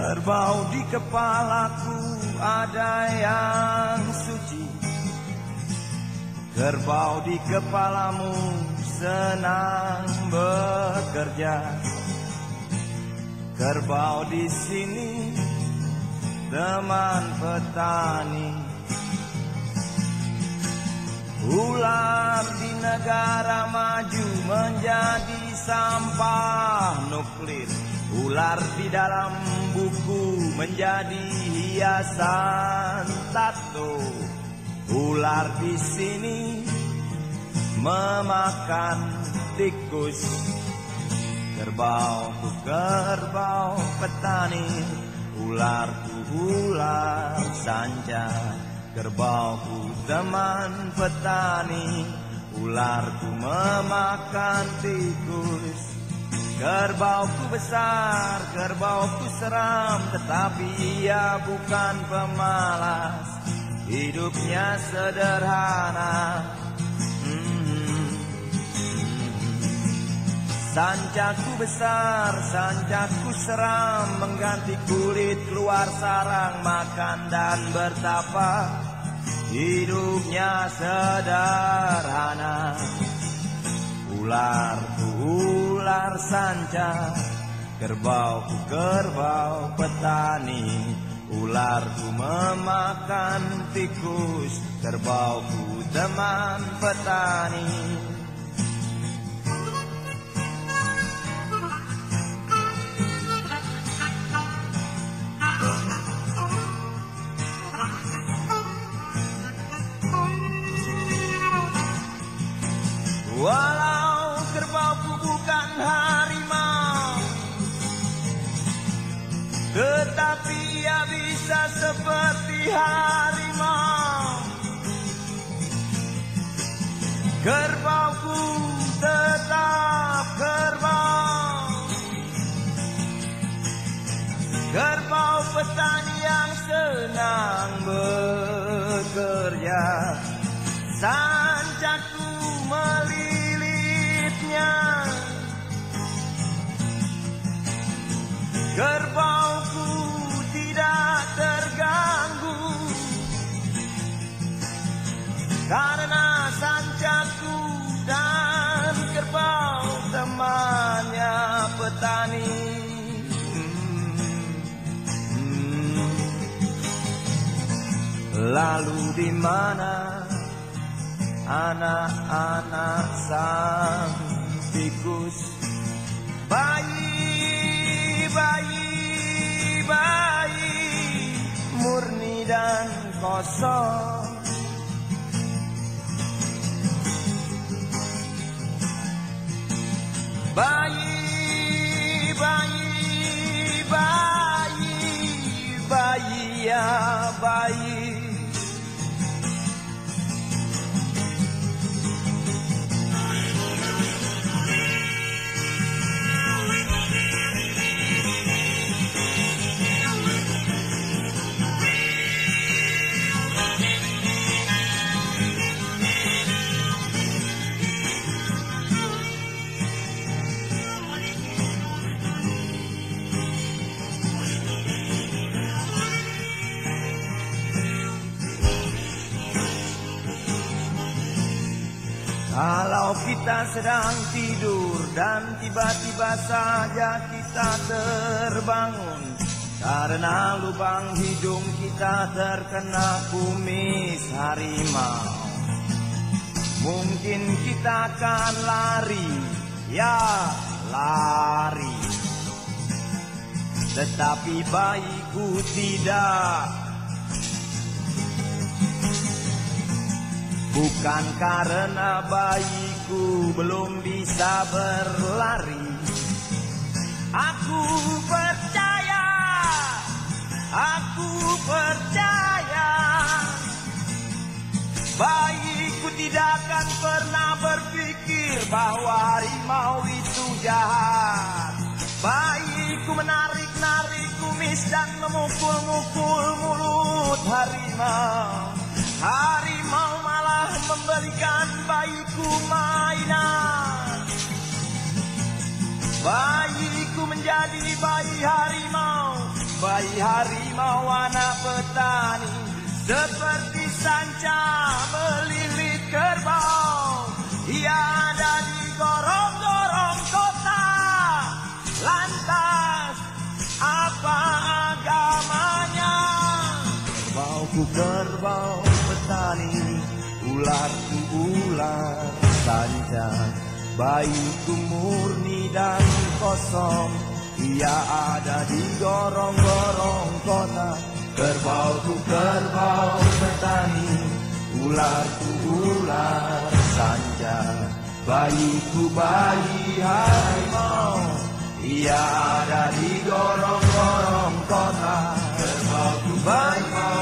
Kerbau di kepalaku ada yang suci. Kerbau di kepalamu senang bekerja. Kerbau di sini teman petani. Ular di negara maju menjadi sampah nuklir. Ular di dalam buku menjadi hiasan tato. Ular di sini memakan tikus. Kerbauku kerbau petani, ularku ular sanca. Kerbauku teman petani, ularku memakan tikus. Kerbauku besar, kerbauku seram, tetapi ia bukan pemalas. Hidupnya sederhana. Sancaku besar, sancaku seram, mengganti kulit, keluar sarang, makan dan bertapa. Hidupnya sederhana. Ularku ular sanca, kerbauku kerbau petani. Ularku memakan tikus, kerbauku teman petani. Walau kerbauku bukan harimau, tetapi ia bisa seperti harimau. Kerbauku tetap kerbau. Kerbau petani yang senang bekerja. Sancaku melilitnya. Kerbauku tidak terganggu karena sancaku dan kerbau temannya petani. Lalu di mana anak-anak sang tikus? Bayi, murni dan kosong. Bayi, ya bayi. Kalau kita sedang tidur dan tiba-tiba saja kita terbangun karena lubang hidung kita terkena kumis harimau, mungkin kita akan lari, ya lari. Tetapi bayiku tidak. Bukan karena bayiku belum bisa berlari. Aku percaya bayiku tidak akan pernah berpikir bahwa harimau itu jahat. Bayiku menarik-narik kumis dan memukul-mukul mulut harimau. Harimau malah memberikan bayiku mainan. Bayiku menjadi bayi harimau. bayi harimau anak petani, seperti sanca melilit kerbau. Ia ada di gorong-gorong kota. Lantas apa agamanya? Kerbauku kerbau petani, ularku ular sanca. Bayiku murni dan kosong, ia ada di gorong-gorong kota. Kerbauku kerbau petani, ularku ular sanca. Bayiku bayi harimau, ia ada di gorong-gorong kota. Kerbauku bayi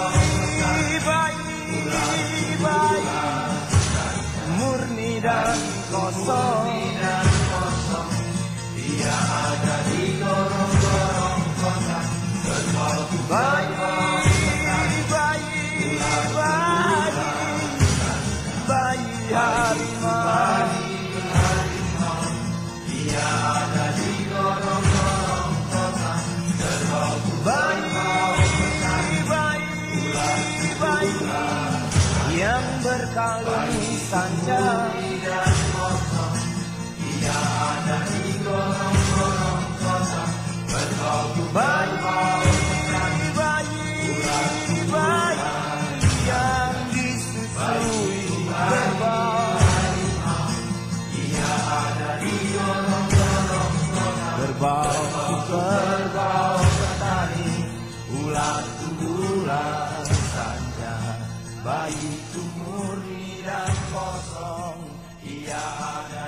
murni dan kosong, ia ada di gorong-gorong kota. Kerbauku bayi harimau, ia ada di gorong-gorong kota. Kerbauku bayi yang berkalung sanca, ia ada di gorong-gorong kota. Kerbauku bayi yang disusui kerbau, ia ada di gorong-gorong kota. Kerbauku kerbau petani, ularku ular sanca. Bayiku murni dan kosong, ia ada